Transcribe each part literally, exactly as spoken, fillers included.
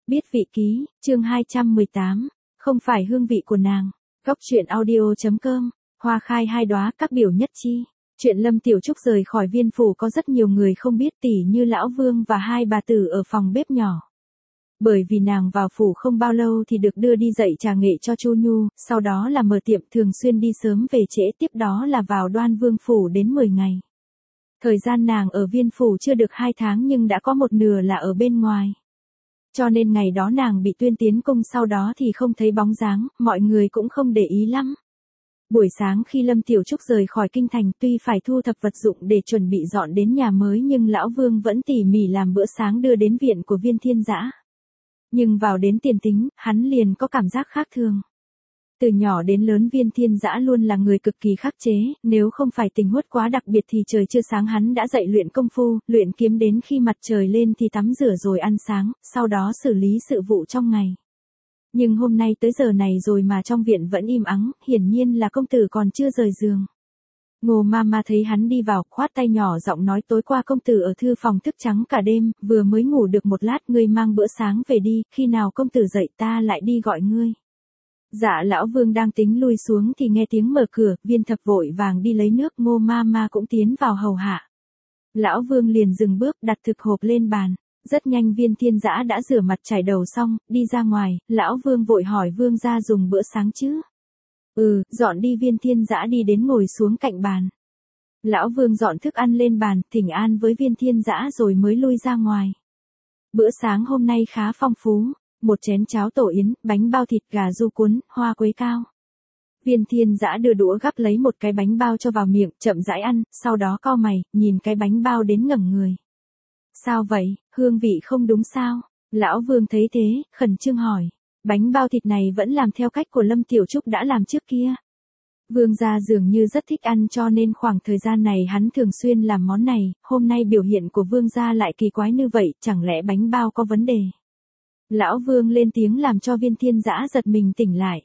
Biết vị ký, chương hai trăm mười tám, không phải hương vị của nàng. Góc truyện audio.com, hoa khai hai đóa các biểu nhất chi. Chuyện Lâm Tiểu Trúc rời khỏi viên phủ có rất nhiều người không biết, tỉ như lão Vương và hai bà tử ở phòng bếp nhỏ. Bởi vì nàng vào phủ không bao lâu thì được đưa đi dạy trà nghệ cho Chu Nhu, sau đó là mở tiệm, thường xuyên đi sớm về trễ, tiếp đó là vào Đoan Vương phủ đến mười ngày. Thời gian nàng ở viên phủ chưa được hai tháng nhưng đã có một nửa là ở bên ngoài. Cho nên ngày đó nàng bị tuyên tiến cung, sau đó thì không thấy bóng dáng, mọi người cũng không để ý lắm. Buổi sáng khi Lâm Tiểu Trúc rời khỏi kinh thành, tuy phải thu thập vật dụng để chuẩn bị dọn đến nhà mới nhưng lão Vương vẫn tỉ mỉ làm bữa sáng đưa đến viện của Viên Thiên Dã. Nhưng vào đến tiền tính, hắn liền có cảm giác khác thường. Từ nhỏ đến lớn Viên Thiên Dã luôn là người cực kỳ khắc chế, nếu không phải tình huống quá đặc biệt thì trời chưa sáng hắn đã dậy luyện công phu, luyện kiếm đến khi mặt trời lên thì tắm rửa rồi ăn sáng, sau đó xử lý sự vụ trong ngày. Nhưng hôm nay tới giờ này rồi mà trong viện vẫn im ắng, hiển nhiên là công tử còn chưa rời giường. Ngô Mama thấy hắn đi vào, khoát tay nhỏ giọng nói, tối qua công tử ở thư phòng thức trắng cả đêm, vừa mới ngủ được một lát, ngươi mang bữa sáng về đi, khi nào công tử dậy ta lại đi gọi ngươi. Dạ lão Vương đang tính lui xuống thì nghe tiếng mở cửa, Viên Thập vội vàng đi lấy nước, Ngô Mama cũng tiến vào hầu hạ. Lão Vương liền dừng bước, đặt thực hộp lên bàn. Rất nhanh Viên Thiên Dã đã rửa mặt chải đầu xong, đi ra ngoài, lão Vương vội hỏi Vương gia dùng bữa sáng chứ? Ừ, dọn đi. Viên Thiên Dã đi đến ngồi xuống cạnh bàn. Lão Vương dọn thức ăn lên bàn, thỉnh an với Viên Thiên Dã rồi mới lui ra ngoài. Bữa sáng hôm nay khá phong phú, một chén cháo tổ yến, bánh bao thịt gà ru cuốn, hoa quế cao. Viên Thiên Dã đưa đũa gắp lấy một cái bánh bao cho vào miệng, chậm rãi ăn, sau đó cau mày, nhìn cái bánh bao đến ngẩng người. Sao vậy, hương vị không đúng sao? Lão Vương thấy thế, khẩn trương hỏi. Bánh bao thịt này vẫn làm theo cách của Lâm Tiểu Trúc đã làm trước kia. Vương gia dường như rất thích ăn cho nên khoảng thời gian này hắn thường xuyên làm món này, hôm nay biểu hiện của Vương gia lại kỳ quái như vậy, chẳng lẽ bánh bao có vấn đề? Lão Vương lên tiếng làm cho Viên Thiên Dã giật mình tỉnh lại.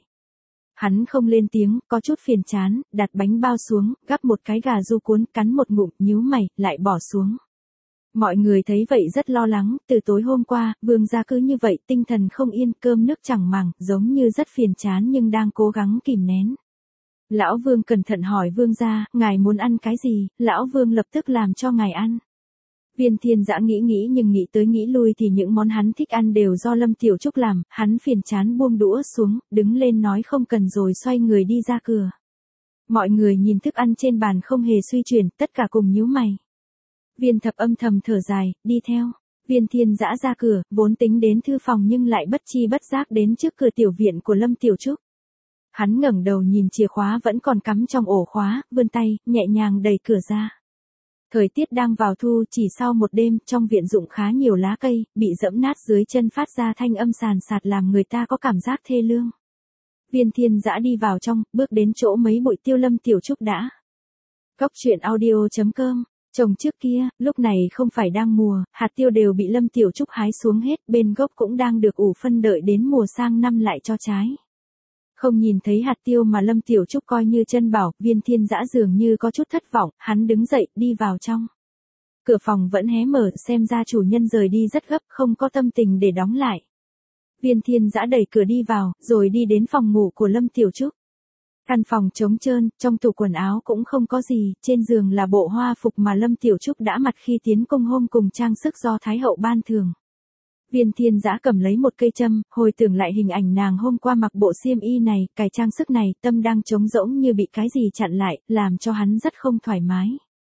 Hắn không lên tiếng, có chút phiền chán, đặt bánh bao xuống, gắp một cái gà ru cuốn, cắn một ngụm, nhíu mày, lại bỏ xuống. Mọi người thấy vậy rất lo lắng, từ tối hôm qua, Vương gia cứ như vậy, tinh thần không yên, cơm nước chẳng màng, giống như rất phiền chán nhưng đang cố gắng kìm nén. Lão Vương cẩn thận hỏi Vương gia, ngài muốn ăn cái gì? Lão Vương lập tức làm cho ngài ăn. Viên Thiên Dã nghĩ nghĩ nhưng nghĩ tới nghĩ lui thì những món hắn thích ăn đều do Lâm Tiểu Trúc làm, hắn phiền chán buông đũa xuống, đứng lên nói không cần rồi xoay người đi ra cửa. Mọi người nhìn thức ăn trên bàn không hề suy chuyển, tất cả cùng nhíu mày. Viên Thập âm thầm thở dài, đi theo. Viên Thiên Dã ra cửa, vốn tính đến thư phòng nhưng lại bất chi bất giác đến trước cửa tiểu viện của Lâm Tiểu Trúc. Hắn ngẩng đầu nhìn chìa khóa vẫn còn cắm trong ổ khóa, vươn tay, nhẹ nhàng đẩy cửa ra. Thời tiết đang vào thu, chỉ sau một đêm, trong viện rụng khá nhiều lá cây, bị dẫm nát dưới chân phát ra thanh âm sàn sạt làm người ta có cảm giác thê lương. Viên Thiên Dã đi vào trong, bước đến chỗ mấy bụi tiêu Lâm Tiểu Trúc đã. Góc truyện audio.com. Trồng trước kia, lúc này không phải đang mùa, hạt tiêu đều bị Lâm Tiểu Trúc hái xuống hết, bên gốc cũng đang được ủ phân đợi đến mùa sang năm lại cho trái. Không nhìn thấy hạt tiêu mà Lâm Tiểu Trúc coi như chân bảo, Viên Thiên Dã dường như có chút thất vọng, hắn đứng dậy, đi vào trong. Cửa phòng vẫn hé mở, xem ra chủ nhân rời đi rất gấp, không có tâm tình để đóng lại. Viên Thiên Dã đẩy cửa đi vào, rồi đi đến phòng ngủ của Lâm Tiểu Trúc. Căn phòng trống trơn, trong tủ quần áo cũng không có gì, trên giường là bộ hoa phục mà Lâm Tiểu Trúc đã mặc khi tiến cung hôm cùng trang sức do Thái hậu ban thưởng. Viên Thiên Dã cầm lấy một cây châm, hồi tưởng lại hình ảnh nàng hôm qua mặc bộ xiêm y này, cài trang sức này, tâm đang trống rỗng như bị cái gì chặn lại, làm cho hắn rất không thoải mái.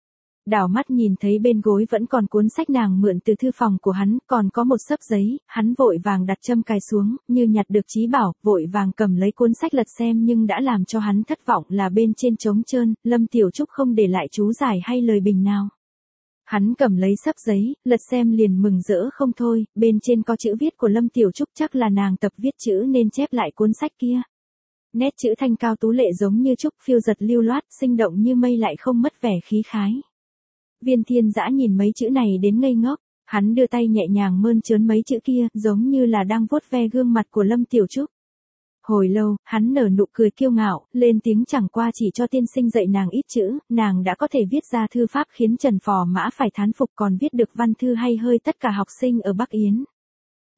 Đảo mắt nhìn thấy bên gối vẫn còn cuốn sách nàng mượn từ thư phòng của hắn, còn có một xấp giấy, hắn vội vàng đặt châm cài xuống, như nhặt được trí bảo, vội vàng cầm lấy cuốn sách lật xem nhưng đã làm cho hắn thất vọng là bên trên trống trơn, Lâm Tiểu Trúc không để lại chú giải hay lời bình nào. Hắn cầm lấy xấp giấy, lật xem liền mừng rỡ không thôi, bên trên có chữ viết của Lâm Tiểu Trúc, chắc là nàng tập viết chữ nên chép lại cuốn sách kia. Nét chữ thanh cao tú lệ giống như trúc, phiêu giật lưu loát, sinh động như mây lại không mất vẻ khí khái. Viên Thiên Dã nhìn mấy chữ này đến ngây ngốc, hắn đưa tay nhẹ nhàng mơn trớn mấy chữ kia, giống như là đang vuốt ve gương mặt của Lâm Tiểu Trúc. Hồi lâu, hắn nở nụ cười kiêu ngạo, lên tiếng chẳng qua chỉ cho tiên sinh dạy nàng ít chữ, nàng đã có thể viết ra thư pháp khiến Trần Phò Mã phải thán phục, còn viết được văn thư hay hơi tất cả học sinh ở Bắc Yến.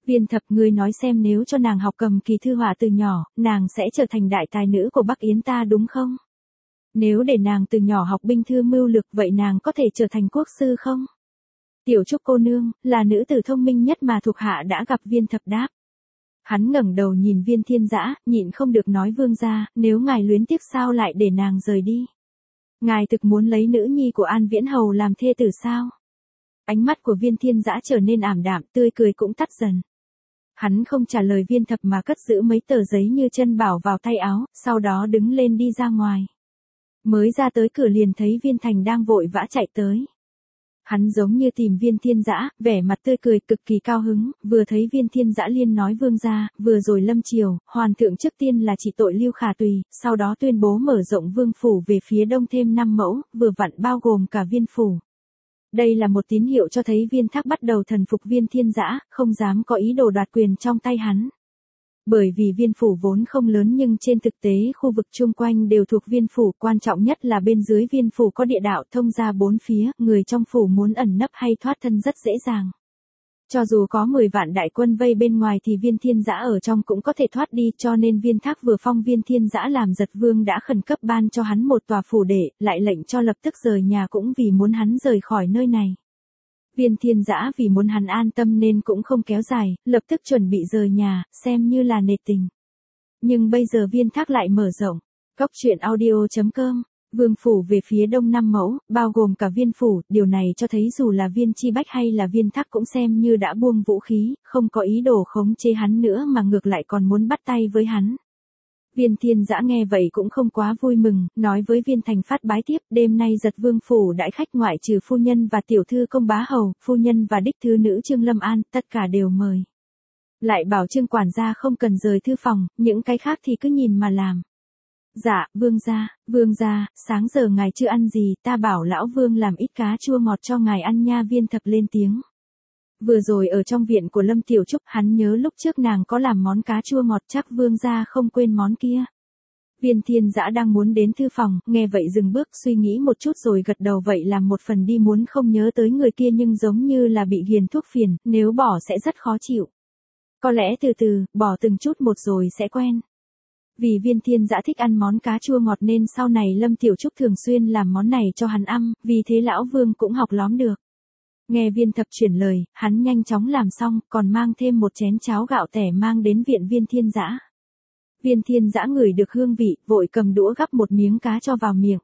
Viên Thập, ngươi nói xem, nếu cho nàng học cầm kỳ thư họa từ nhỏ, nàng sẽ trở thành đại tài nữ của Bắc Yến ta đúng không? Nếu để nàng từ nhỏ học binh thư mưu lược, vậy nàng có thể trở thành quốc sư không? Tiểu Trúc cô nương, là nữ tử thông minh nhất mà thuộc hạ đã gặp. Viên Thập đáp. Hắn ngẩng đầu nhìn Viên Thiên Dã, nhịn không được nói, vương gia, nếu ngài luyến tiếc sao lại để nàng rời đi? Ngài thực muốn lấy nữ nhi của An Viễn Hầu làm thê tử sao? Ánh mắt của Viên Thiên Dã trở nên ảm đạm, tươi cười cũng tắt dần. Hắn không trả lời Viên Thập mà cất giữ mấy tờ giấy như chân bảo vào tay áo, sau đó đứng lên đi ra ngoài. Mới ra tới cửa liền thấy Viên Thành đang vội vã chạy tới. Hắn giống như tìm Viên Thiên Dã, vẻ mặt tươi cười, cực kỳ cao hứng, vừa thấy Viên Thiên Dã liền nói, vương gia, vừa rồi lâm triều, hoàng thượng trước tiên là chỉ tội Lưu Khả Tùy, sau đó tuyên bố mở rộng vương phủ về phía đông thêm năm mẫu, vừa vặn bao gồm cả viên phủ. Đây là một tín hiệu cho thấy Viên Thác bắt đầu thần phục Viên Thiên Dã, không dám có ý đồ đoạt quyền trong tay hắn. Bởi vì viên phủ vốn không lớn nhưng trên thực tế khu vực chung quanh đều thuộc viên phủ, quan trọng nhất là bên dưới viên phủ có địa đạo thông ra bốn phía, người trong phủ muốn ẩn nấp hay thoát thân rất dễ dàng. Cho dù có mười vạn đại quân vây bên ngoài thì Viên Thiên Dã ở trong cũng có thể thoát đi, cho nên Viên Thác vừa phong Viên Thiên Dã làm giật vương đã khẩn cấp ban cho hắn một tòa phủ để, lại lệnh cho lập tức rời nhà cũng vì muốn hắn rời khỏi nơi này. Viên Thiên Dã vì muốn hắn an tâm nên cũng không kéo dài, lập tức chuẩn bị rời nhà, xem như là nể tình. Nhưng bây giờ Viên Thác lại mở rộng. Góc truyện audio chấm com. Vương phủ về phía đông năm mẫu, bao gồm cả viên phủ, điều này cho thấy dù là Viên Chi Bách hay là Viên Thác cũng xem như đã buông vũ khí, không có ý đồ khống chế hắn nữa mà ngược lại còn muốn bắt tay với hắn. Viên Thiên Dã nghe vậy cũng không quá vui mừng, nói với Viên Thành Phát bái tiếp, đêm nay giật vương phủ đãi khách ngoại trừ phu nhân và tiểu thư Công Bá Hầu, phu nhân và đích thư nữ Trương Lâm An, tất cả đều mời. Lại bảo Trương quản gia không cần rời thư phòng, những cái khác thì cứ nhìn mà làm. Dạ, vương gia, vương gia, sáng giờ ngài chưa ăn gì, ta bảo lão vương làm ít cá chua ngọt cho ngài ăn nha. Viên Thập lên tiếng. Vừa rồi ở trong viện của Lâm Tiểu Trúc, hắn nhớ lúc trước nàng có làm món cá chua ngọt, chắc vương gia không quên món kia. Viên Thiên Dã đang muốn đến thư phòng, nghe vậy dừng bước suy nghĩ một chút rồi gật đầu, vậy làm một phần đi, muốn không nhớ tới người kia nhưng giống như là bị ghiền thuốc phiền, nếu bỏ sẽ rất khó chịu. Có lẽ từ từ, bỏ từng chút một rồi sẽ quen. Vì Viên Thiên Dã thích ăn món cá chua ngọt nên sau này Lâm Tiểu Trúc thường xuyên làm món này cho hắn ăn, vì thế lão vương cũng học lóm được. Nghe Viên Thập chuyển lời, hắn nhanh chóng làm xong, còn mang thêm một chén cháo gạo tẻ mang đến viện Viên Thiên Dã. Viên Thiên Dã ngửi được hương vị, vội cầm đũa gắp một miếng cá cho vào miệng.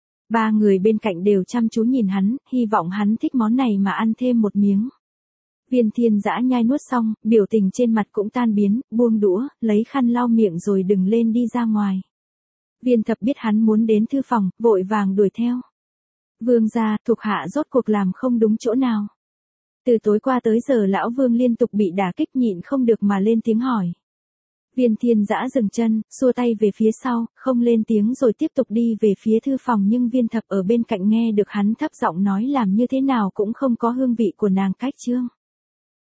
Ba người bên cạnh đều chăm chú nhìn hắn, hy vọng hắn thích món này mà ăn thêm một miếng. Viên Thiên Dã nhai nuốt xong, biểu tình trên mặt cũng tan biến, buông đũa, lấy khăn lau miệng rồi đứng lên đi ra ngoài. Viên Thập biết hắn muốn đến thư phòng, vội vàng đuổi theo. Vương gia, thuộc hạ rốt cuộc làm không đúng chỗ nào? Từ tối qua tới giờ lão vương liên tục bị đả kích, nhịn không được mà lên tiếng hỏi. Viên Thiên Dã dừng chân, xua tay về phía sau, không lên tiếng rồi tiếp tục đi về phía thư phòng, nhưng Viên Thập ở bên cạnh nghe được hắn thấp giọng nói làm như thế nào cũng không có hương vị của nàng cách trương.